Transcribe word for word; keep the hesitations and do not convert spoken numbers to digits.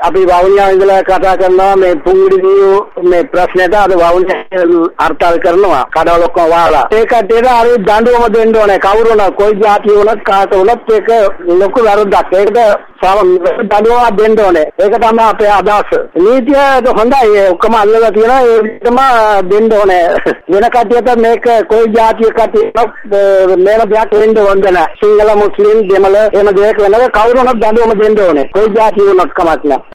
අපි වවුනියාව ඉඳලා කතා කරනවා මේ පුංගිරිදී මේ ප්‍රශ්නෙට අද වවුනියා අර්ථල් කරනවා කඩවල ඔක්කොම වහලා. ඒ කට්ටියට අර දඬුවම දෙන්න ඕනේ. කවුරු වුණත් කොයි જાතිය වුණත් කාට වුණත් ඒක ලොකු වැරද්දක්. ඒකට දඬුවමක් දෙන්න ඕනේ. ඒක තමයි අපේ අදහස. නීතිය හොඳයි. ඔක්කොම අල්ලලා තියෙනවා. ඒ විදිහම දෙන්න ඕනේ. වෙන කට්ටියට මේක කොයි જાතිය කට්ටියක් මේව දෙයක් වෙන්න ඕනේ නැහැ. සිංහල මුස්ලිම් දෙමළ එන දෙයක් වෙනද කවුරු වුණත් දඬුවම දෙන්න ඕනේ. කොයි જાතිය වුණත් කමක් නැහැ.